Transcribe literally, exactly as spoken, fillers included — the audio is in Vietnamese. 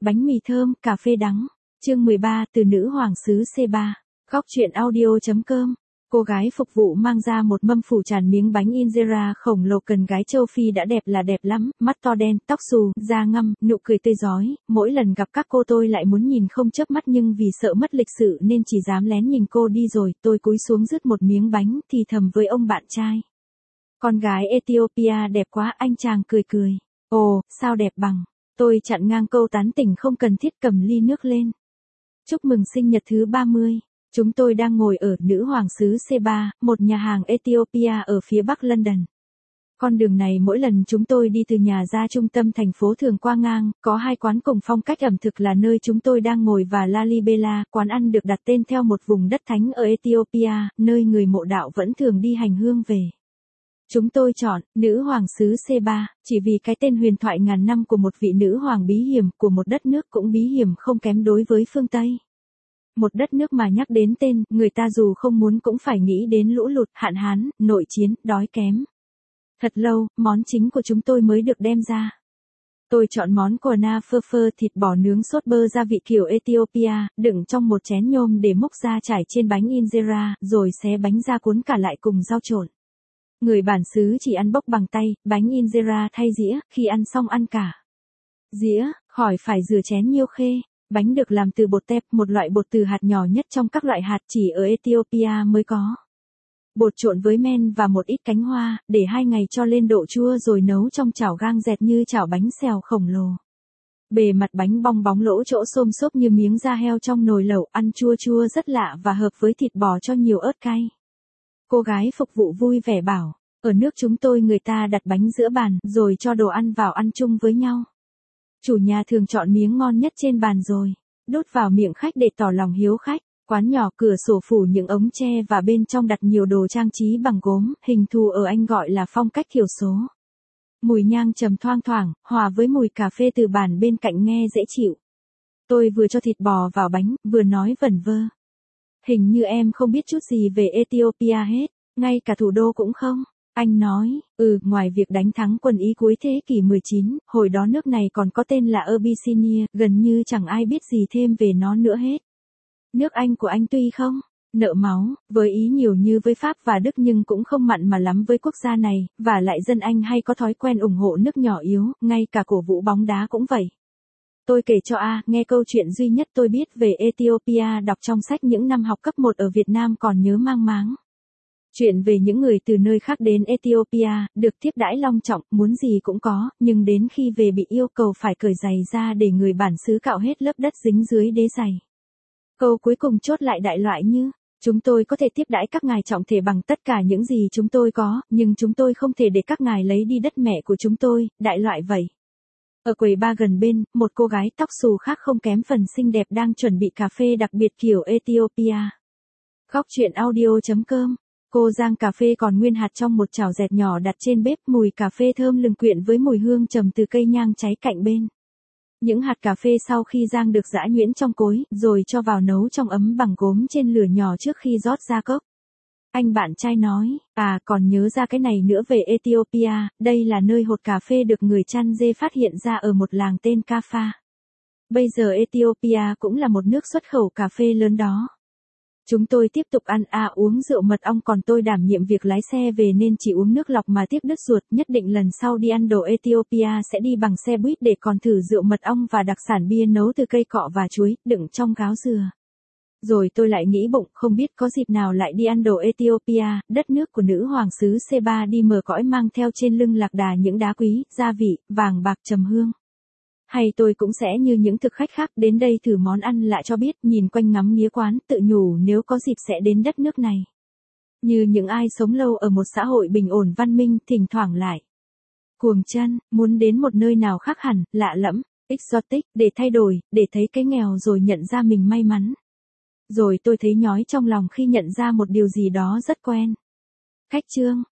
bánh mì thơm, cà phê đắng. Chương mười ba, từ nữ hoàng xứ xê ba. Góc truyện audio.com. Cô gái phục vụ mang ra một mâm phủ tràn miếng bánh injera khổng lồ, cần gái châu Phi đã đẹp là đẹp lắm, mắt to đen, tóc xù, da ngăm, nụ cười tươi rói. Mỗi lần gặp các cô tôi lại muốn nhìn không chớp mắt, nhưng vì sợ mất lịch sự nên chỉ dám lén nhìn cô đi rồi. Tôi cúi xuống rứt một miếng bánh thì thầm với ông bạn trai: con gái Ethiopia đẹp quá. Anh chàng cười cười: ồ, sao đẹp bằng. Tôi chặn ngang câu tán tỉnh không cần thiết, cầm ly nước lên. Chúc mừng sinh nhật thứ ba mươi. Chúng tôi đang ngồi ở nữ hoàng xứ xê ba, một nhà hàng Ethiopia ở phía bắc London. Con đường này mỗi lần chúng tôi đi từ nhà ra trung tâm thành phố thường qua ngang, có hai quán cùng phong cách ẩm thực là nơi chúng tôi đang ngồi và Lalibela, quán ăn được đặt tên theo một vùng đất thánh ở Ethiopia, nơi người mộ đạo vẫn thường đi hành hương về. Chúng tôi chọn nữ hoàng xứ xê ba, chỉ vì cái tên huyền thoại ngàn năm của một vị nữ hoàng bí hiểm, của một đất nước cũng bí hiểm không kém đối với phương Tây. Một đất nước mà nhắc đến tên, người ta dù không muốn cũng phải nghĩ đến lũ lụt, hạn hán, nội chiến, đói kém. Thật lâu, món chính của chúng tôi mới được đem ra. Tôi chọn món Korna phơ phơ, thịt bò nướng sốt bơ gia vị kiểu Ethiopia, đựng trong một chén nhôm để múc ra trải trên bánh injera, rồi xé bánh ra cuốn cả lại cùng rau trộn. Người bản xứ chỉ ăn bốc bằng tay, bánh injera thay dĩa, khi ăn xong ăn cả dĩa, khỏi phải rửa chén nhiêu khê. Bánh được làm từ bột tép, một loại bột từ hạt nhỏ nhất trong các loại hạt, chỉ ở Ethiopia mới có. Bột trộn với men và một ít cánh hoa, để hai ngày cho lên độ chua rồi nấu trong chảo gang dẹt như chảo bánh xèo khổng lồ. Bề mặt bánh bong bóng, lỗ chỗ xôm xốp như miếng da heo trong nồi lẩu, ăn chua chua rất lạ và hợp với thịt bò cho nhiều ớt cay. Cô gái phục vụ vui vẻ bảo, ở nước chúng tôi người ta đặt bánh giữa bàn, rồi cho đồ ăn vào ăn chung với nhau. Chủ nhà thường chọn miếng ngon nhất trên bàn rồi đút vào miệng khách để tỏ lòng hiếu khách. Quán nhỏ, cửa sổ phủ những ống tre và bên trong đặt nhiều đồ trang trí bằng gốm, hình thù ở Anh gọi là phong cách thiểu số. Mùi nhang trầm thoang thoảng, hòa với mùi cà phê từ bàn bên cạnh nghe dễ chịu. Tôi vừa cho thịt bò vào bánh, vừa nói vẩn vơ: hình như em không biết chút gì về Ethiopia hết, ngay cả thủ đô cũng không. Anh nói, ừ, ngoài việc đánh thắng quân Ý cuối thế kỷ mười chín, hồi đó nước này còn có tên là Abyssinia, gần như chẳng ai biết gì thêm về nó nữa hết. Nước Anh của anh tuy không nợ máu với Ý nhiều như với Pháp và Đức, nhưng cũng không mặn mà lắm với quốc gia này, và lại dân Anh hay có thói quen ủng hộ nước nhỏ yếu, ngay cả cổ vũ bóng đá cũng vậy. Tôi kể cho A nghe câu chuyện duy nhất tôi biết về Ethiopia đọc trong sách những năm học cấp một ở Việt Nam còn nhớ mang máng. Chuyện về những người từ nơi khác đến Ethiopia, được tiếp đãi long trọng, muốn gì cũng có, nhưng đến khi về bị yêu cầu phải cởi giày ra để người bản xứ cạo hết lớp đất dính dưới đế giày. Câu cuối cùng chốt lại đại loại như, chúng tôi có thể tiếp đãi các ngài trọng thể bằng tất cả những gì chúng tôi có, nhưng chúng tôi không thể để các ngài lấy đi đất mẹ của chúng tôi, đại loại vậy. Ở quầy bar gần bên, một cô gái tóc xù khác không kém phần xinh đẹp đang chuẩn bị cà phê đặc biệt kiểu Ethiopia. Góc truyện audio.com. Cô rang cà phê còn nguyên hạt trong một chảo dẹt nhỏ đặt trên bếp, mùi cà phê thơm lừng quyện với mùi hương trầm từ cây nhang cháy cạnh bên. Những hạt cà phê sau khi rang được giã nhuyễn trong cối, rồi cho vào nấu trong ấm bằng gốm trên lửa nhỏ trước khi rót ra cốc. Anh bạn trai nói, à còn nhớ ra cái này nữa về Ethiopia, đây là nơi hột cà phê được người chăn dê phát hiện ra ở một làng tên Kaffa. Bây giờ Ethiopia cũng là một nước xuất khẩu cà phê lớn đó. Chúng tôi tiếp tục ăn à uống rượu mật ong, còn tôi đảm nhiệm việc lái xe về nên chỉ uống nước lọc mà tiếc đứt ruột, nhất định lần sau đi ăn đồ Ethiopia sẽ đi bằng xe buýt để còn thử rượu mật ong và đặc sản bia nấu từ cây cọ và chuối, đựng trong gáo dừa. Rồi tôi lại nghĩ bụng, không biết có dịp nào lại đi ăn đồ Ethiopia, đất nước của nữ hoàng xứ xê ba đi mở cõi mang theo trên lưng lạc đà những đá quý, gia vị, vàng bạc trầm hương. Hay tôi cũng sẽ như những thực khách khác đến đây thử món ăn lạ cho biết, nhìn quanh ngắm nghía quán, tự nhủ nếu có dịp sẽ đến đất nước này. Như những ai sống lâu ở một xã hội bình ổn văn minh, thỉnh thoảng lại cuồng chân, muốn đến một nơi nào khác hẳn, lạ lẫm, exotic, để thay đổi, để thấy cái nghèo rồi nhận ra mình may mắn. Rồi tôi thấy nhói trong lòng khi nhận ra một điều gì đó rất quen. Khách trương,